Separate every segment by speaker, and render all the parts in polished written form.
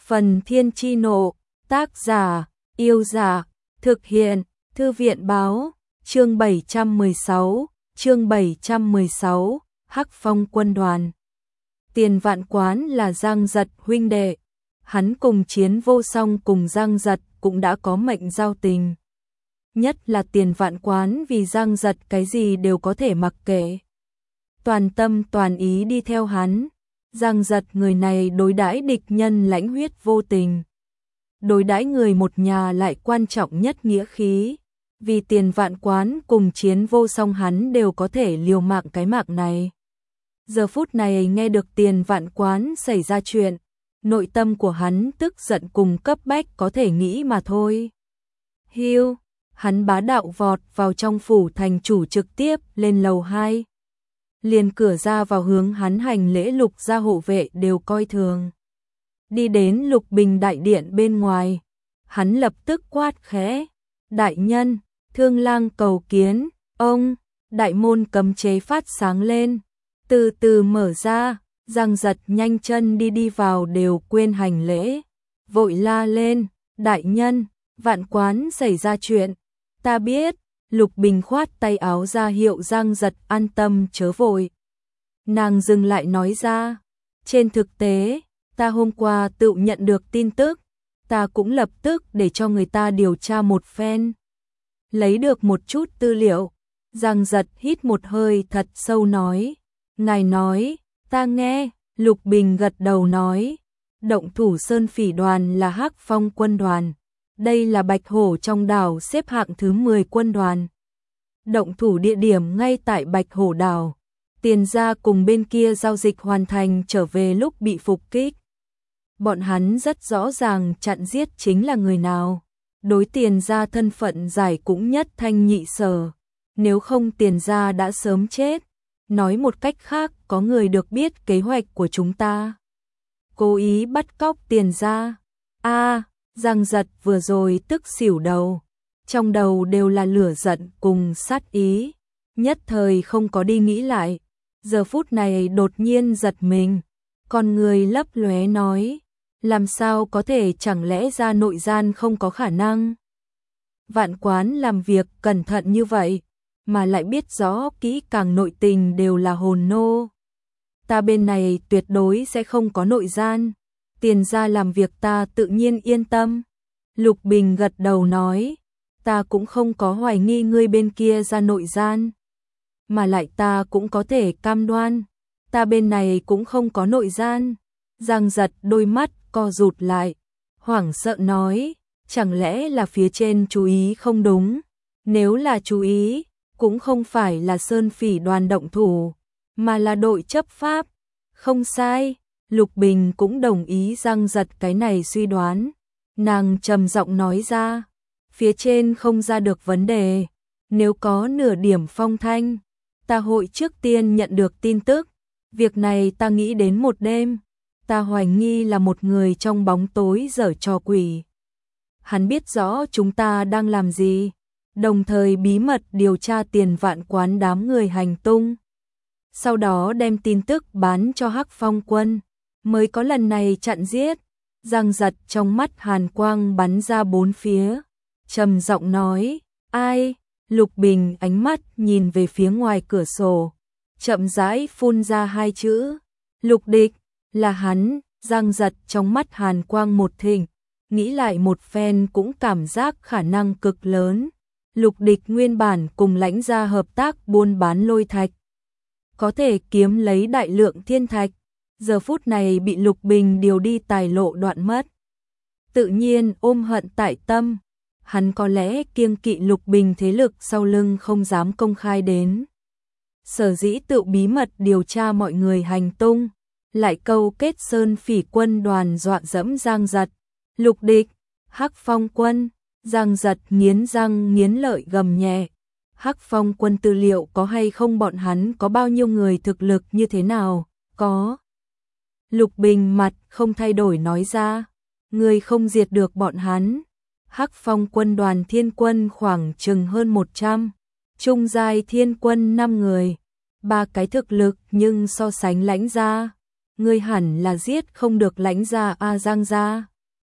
Speaker 1: Phần Thiên Chi Nộ, tác giả, Yêu Dạ, thực hiện, Thư viện Báo, chương 716, Hắc Phong quân đoàn. Tiền Vạn Quán là Giang Giật huynh đệ, hắn cùng Chiến Vô Song cùng Giang Giật cũng đã có mệnh giao tình. Nhất là Tiền Vạn Quán vì Giang Giật cái gì đều có thể mặc kệ, toàn tâm toàn ý đi theo hắn. Giang Giật người này đối đãi địch nhân lãnh huyết vô tình, đối đãi người một nhà lại quan trọng nhất nghĩa khí. Vì Tiền Vạn Quán cùng Chiến Vô Song hắn đều có thể liều mạng cái mạng này. Giờ phút này nghe được Tiền Vạn Quán xảy ra chuyện, nội tâm của hắn tức giận cùng cấp bách có thể nghĩ mà thôi. Hiu, hắn bá đạo vọt vào trong phủ thành chủ, trực tiếp lên lầu 2. Liền cửa ra vào hướng hắn hành lễ. Lục gia hộ vệ đều coi thường. Đi đến Lục Bình đại điện bên ngoài, hắn lập tức quát khẽ: "Đại nhân, Thương lang cầu kiến ông." Đại môn cấm chế phát sáng lên, từ từ mở ra. Giang Giật nhanh chân đi vào đều quên hành lễ, vội la lên: "Đại nhân, Vạn Quán xảy ra chuyện." "Ta biết." Lục Bình khoát tay áo ra hiệu Giang Giật an tâm chớ vội. Nàng dừng lại nói ra: "Trên thực tế, ta hôm qua tự nhận được tin tức, ta cũng lập tức để cho người ta điều tra một phen, lấy được một chút tư liệu." Giang Giật hít một hơi thật sâu nói: "Ngài nói, ta nghe." Lục Bình gật đầu nói: "Động thủ Sơn Phỉ đoàn là Hắc Phong quân đoàn. Đây là Bạch Hổ trong đảo xếp hạng thứ 10 quân đoàn. Động thủ địa điểm ngay tại Bạch Hổ đảo. Tiền gia cùng bên kia giao dịch hoàn thành trở về lúc bị phục kích. Bọn hắn rất rõ ràng chặn giết chính là người nào. Đối Tiền gia thân phận giải cũng nhất thanh nhị sở. Nếu không Tiền gia đã sớm chết. Nói một cách khác, có người được biết kế hoạch của chúng ta, cố ý bắt cóc Tiền gia." Giang Giật vừa rồi tức xỉu đầu, trong đầu đều là lửa giận cùng sát ý, nhất thời không có đi nghĩ lại. Giờ phút này đột nhiên giật mình, con người lấp lóe nói: "Làm sao có thể, chẳng lẽ ra nội gian không có khả năng?" Vạn Quán làm việc cẩn thận như vậy, mà lại biết rõ kỹ càng nội tình đều là hồn nô. Ta bên này tuyệt đối sẽ không có nội gian. Tiền gia làm việc ta tự nhiên yên tâm." Lục Bình gật đầu nói: "Ta cũng không có hoài nghi ngươi bên kia ra nội gian. Mà lại ta cũng có thể cam đoan, ta bên này cũng không có nội gian." Giang Giật đôi mắt co rụt lại, hoảng sợ nói: "Chẳng lẽ là phía trên chú ý không đúng? Nếu là chú ý, cũng không phải là Sơn Phỉ đoàn động thủ, mà là đội chấp pháp." "Không sai." Lục Bình cũng đồng ý Giang Giật cái này suy đoán. Nàng trầm giọng nói ra: "Phía trên không ra được vấn đề, nếu có nửa điểm phong thanh, ta hội trước tiên nhận được tin tức. Việc này ta nghĩ đến một đêm, ta hoài nghi là một người trong bóng tối giở trò quỷ. Hắn biết rõ chúng ta đang làm gì, đồng thời bí mật điều tra Tiền Vạn Quán đám người hành tung, sau đó đem tin tức bán cho Hắc Phong quân, mới có lần này chặn giết." Giang Giật trong mắt hàn quang bắn ra bốn phía, trầm giọng nói: "Ai?" Lục Bình ánh mắt nhìn về phía ngoài cửa sổ, chậm rãi phun ra hai chữ: "Lục Địch." "Là hắn." Giang Giật trong mắt hàn quang một thịnh, nghĩ lại một phen cũng cảm giác khả năng cực lớn. Lục Địch nguyên bản cùng lãnh gia hợp tác buôn bán lôi thạch, có thể kiếm lấy đại lượng thiên thạch, giờ phút này bị Lục Bình điều đi tài lộ đoạn mất, tự nhiên ôm hận tại tâm. Hắn có lẽ kiêng kỵ Lục Bình thế lực sau lưng không dám công khai đến, sở dĩ tự bí mật điều tra mọi người hành tung, lại câu kết Sơn Phỉ quân đoàn dọa dẫm Giang Giật. "Lục Địch, Hắc Phong quân." Giang Giật nghiến răng nghiến lợi gầm nhẹ: "Hắc Phong quân tư liệu có hay không? Bọn hắn có bao nhiêu người, thực lực như thế nào?" "Có." Lục Bình mặt không thay đổi nói ra: "Người không diệt được bọn hắn. Hắc Phong quân đoàn thiên quân khoảng chừng hơn 100, trung giai thiên quân 5 người, 3 cái thực lực, nhưng so sánh lãnh gia, ngươi hẳn là giết không được lãnh gia." Giang gia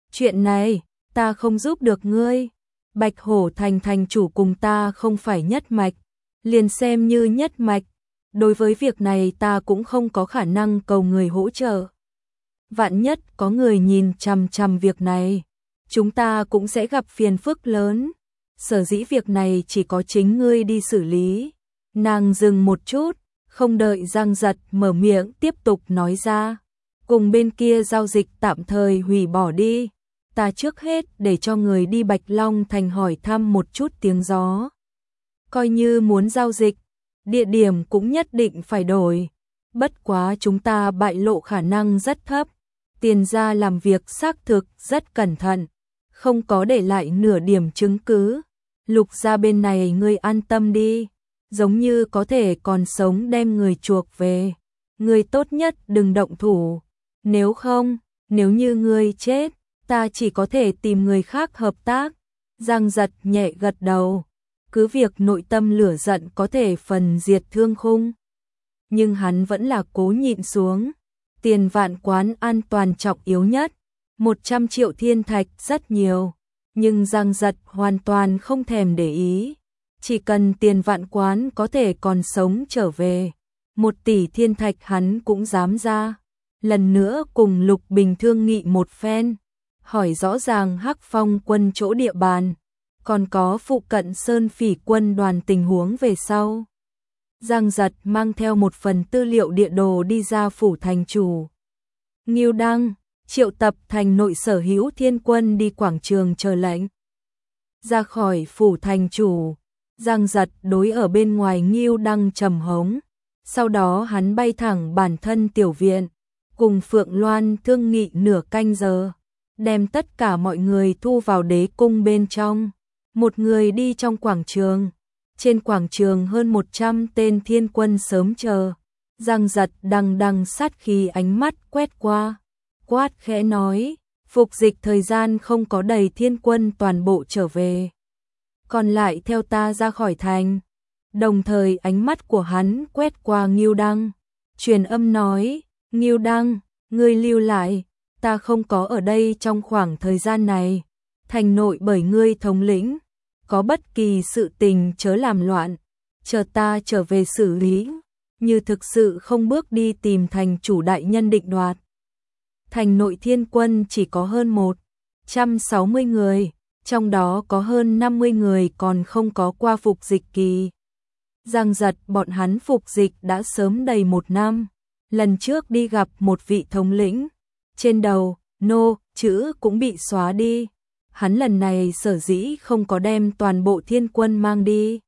Speaker 1: chuyện này, ta không giúp được ngươi. Bạch Hổ Thành thành chủ cùng ta không phải nhất mạch, liền xem như nhất mạch. Đối với việc này ta cũng không có khả năng cầu người hỗ trợ. Vạn nhất có người nhìn chằm chằm việc này, chúng ta cũng sẽ gặp phiền phức lớn. Sở dĩ việc này chỉ có chính ngươi đi xử lý. Nàng dừng một chút, không đợi Giang Giật mở miệng tiếp tục nói ra. Cùng bên kia giao dịch tạm thời hủy bỏ đi. Ta trước hết để cho người đi Bạch Long Thành hỏi thăm một chút tiếng gió. Coi như muốn giao dịch, địa điểm cũng nhất định phải đổi. Bất quá chúng ta bại lộ khả năng rất thấp. Tiền gia làm việc xác thực rất cẩn thận, không có để lại nửa điểm chứng cứ. Lục gia bên này ngươi an tâm đi, giống như có thể còn sống đem người chuộc về. Ngươi tốt nhất đừng động thủ, nếu không, nếu như ngươi chết, ta chỉ có thể tìm người khác hợp tác. Giang Giật nhẹ gật đầu, cứ việc nội tâm lửa giận có thể phần diệt thương khung, nhưng hắn vẫn là cố nhịn xuống. Tiền Vạn Quán an toàn trọng yếu nhất, 100 triệu thiên thạch rất nhiều, nhưng Giang Giật hoàn toàn không thèm để ý. Chỉ cần Tiền Vạn Quán có thể còn sống trở về, 1 tỷ thiên thạch hắn cũng dám ra. Lần nữa cùng Lục Bình thương nghị một phen, hỏi rõ ràng Hắc Phong quân chỗ địa bàn, còn có phụ cận Sơn Phỉ quân đoàn tình huống về sau. Giang Giật mang theo một phần tư liệu địa đồ đi ra phủ thành chủ. Ngưu Đăng triệu tập thành nội sở hữu thiên quân đi quảng trường chờ lệnh. Ra khỏi phủ thành chủ, Giang Giật đối ở bên ngoài Ngưu Đăng trầm hống. Sau đó hắn bay thẳng bản thân tiểu viện, cùng Phượng Loan thương nghị nửa canh giờ, đem tất cả mọi người thu vào đế cung bên trong. Một người đi trong quảng trường. Trên quảng trường hơn 100 tên thiên quân sớm chờ. Giang Giật đằng đằng sát khí ánh mắt quét qua, quát khẽ nói, phục dịch thời gian không có đầy thiên quân toàn bộ trở về. Còn lại theo ta ra khỏi thành. Đồng thời ánh mắt của hắn quét qua Ngưu Đăng, truyền âm nói, Ngưu Đăng, ngươi lưu lại, ta không có ở đây trong khoảng thời gian này. Thành nội bởi ngươi thống lĩnh, có bất kỳ sự tình chớ làm loạn, chờ ta trở về xử lý. Như thực sự không bước đi tìm thành chủ đại nhân định đoạt. Thành nội thiên quân chỉ có hơn 160 người, trong đó có hơn 50 người còn không có qua phục dịch kỳ. Giang Giật bọn hắn phục dịch đã sớm đầy 1 năm. Lần trước đi gặp một vị thống lĩnh, trên đầu, nô, chữ cũng bị xóa đi. Hắn lần này sở dĩ không có đem toàn bộ thiên quân mang đi,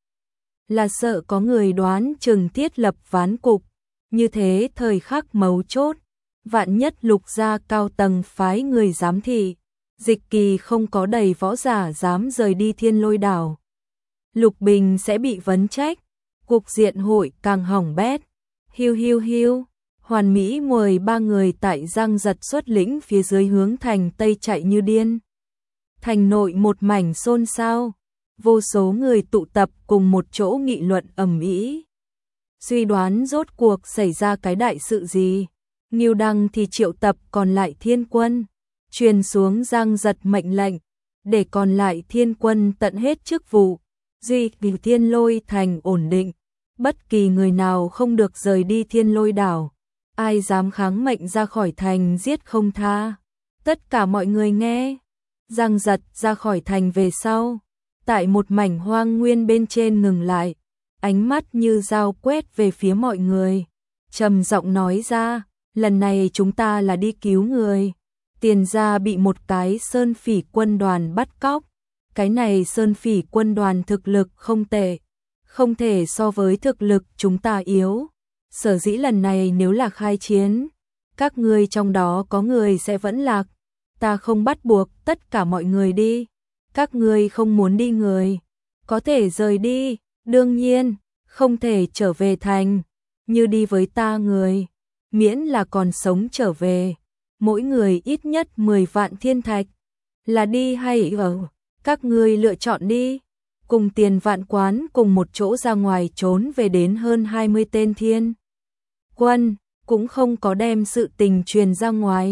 Speaker 1: là sợ có người đoán chừng thiết lập ván cục. Như thế thời khắc mấu chốt, vạn nhất Lục gia cao tầng phái người giám thị, dịch kỳ không có đầy võ giả dám rời đi Thiên Lôi đảo, Lục Bình sẽ bị vấn trách, cục diện hội càng hỏng bét. Hiu hiu hiu, Hoàn Mỹ 13 người tại Giang Giật xuất lĩnh phía dưới hướng thành Tây chạy như điên. Thành nội một mảnh xôn xao, vô số người tụ tập cùng một chỗ nghị luận ầm ĩ. Suy đoán rốt cuộc xảy ra cái đại sự gì. Ngưu Đăng thì triệu tập còn lại thiên quân, truyền xuống Giang Giật mệnh lệnh, để còn lại thiên quân tận hết chức vụ, duy trì Thiên Lôi thành ổn định, bất kỳ người nào không được rời đi Thiên Lôi đảo, ai dám kháng mệnh ra khỏi thành giết không tha. Tất cả mọi người nghe. Giang Giật ra khỏi thành về sau, tại một mảnh hoang nguyên bên trên ngừng lại, ánh mắt như dao quét về phía mọi người, trầm giọng nói ra, lần này chúng ta là đi cứu người. Tiền gia bị một cái Sơn Phỉ quân đoàn bắt cóc, cái này Sơn Phỉ quân đoàn thực lực không tệ, không thể so với thực lực chúng ta yếu. Sở dĩ lần này nếu là khai chiến, các ngươi trong đó có người sẽ vẫn lạc. Ta không bắt buộc tất cả mọi người đi. Các ngươi không muốn đi người, có thể rời đi, đương nhiên, không thể trở về thành. Như đi với ta người, miễn là còn sống trở về, mỗi người ít nhất 10 vạn thiên thạch. Là đi hay ở, các ngươi lựa chọn đi. Cùng Tiền Vạn Quán cùng một chỗ ra ngoài trốn về đến hơn 20 tên thiên quân, cũng không có đem sự tình truyền ra ngoài.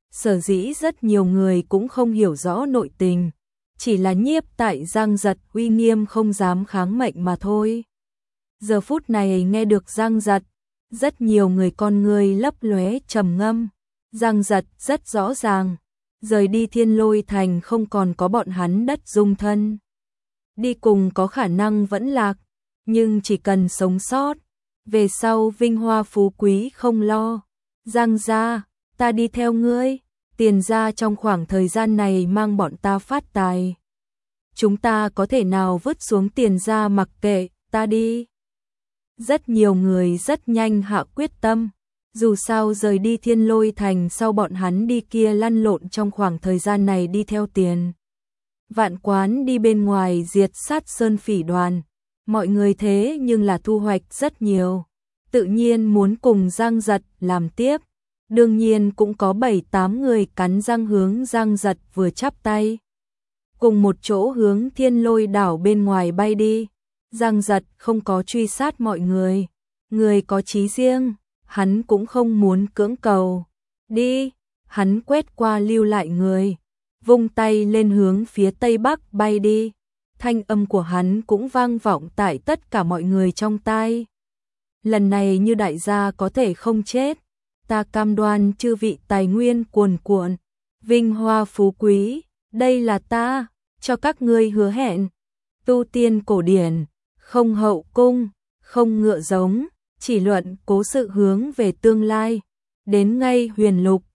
Speaker 1: Sở dĩ rất nhiều người cũng không hiểu rõ nội tình, chỉ là nhiếp tại Giang Giật uy nghiêm không dám kháng mệnh mà thôi. Giờ phút này nghe được Giang Giật, rất nhiều người con người lấp lóe trầm ngâm. Giang Giật rất rõ ràng, rời đi Thiên Lôi Thành không còn có bọn hắn đất dung thân. Đi cùng có khả năng vẫn lạc, nhưng chỉ cần sống sót, về sau vinh hoa phú quý không lo. Giang gia, ta đi theo ngươi, Tiền gia trong khoảng thời gian này mang bọn ta phát tài. Chúng ta có thể nào vứt xuống Tiền gia mặc kệ, ta đi. Rất nhiều người rất nhanh hạ quyết tâm, dù sao rời đi Thiên Lôi Thành sau bọn hắn đi kia lăn lộn trong khoảng thời gian này đi theo Tiền Vạn Quán đi bên ngoài diệt sát sơn phỉ đoàn, mọi người thế nhưng là thu hoạch rất nhiều, tự nhiên muốn cùng Giang Giật làm tiếp, đương nhiên cũng có 7-8 người cắn răng hướng Giang Giật vừa chắp tay. Cùng một chỗ hướng Thiên Lôi đảo bên ngoài bay đi. Giang Giật không có truy sát mọi người, người có chí riêng, hắn cũng không muốn cưỡng cầu. Đi, hắn quét qua lưu lại người, vung tay lên hướng phía tây bắc bay đi. Thanh âm của hắn cũng vang vọng tại tất cả mọi người trong tai. Lần này như đại gia có thể không chết, ta cam đoan chư vị tài nguyên cuồn cuộn, vinh hoa phú quý, đây là ta cho các ngươi hứa hẹn. Tu tiên cổ điển, không hậu cung, không ngựa giống, chỉ luận cố sự hướng về tương lai. Đến ngay huyền lục,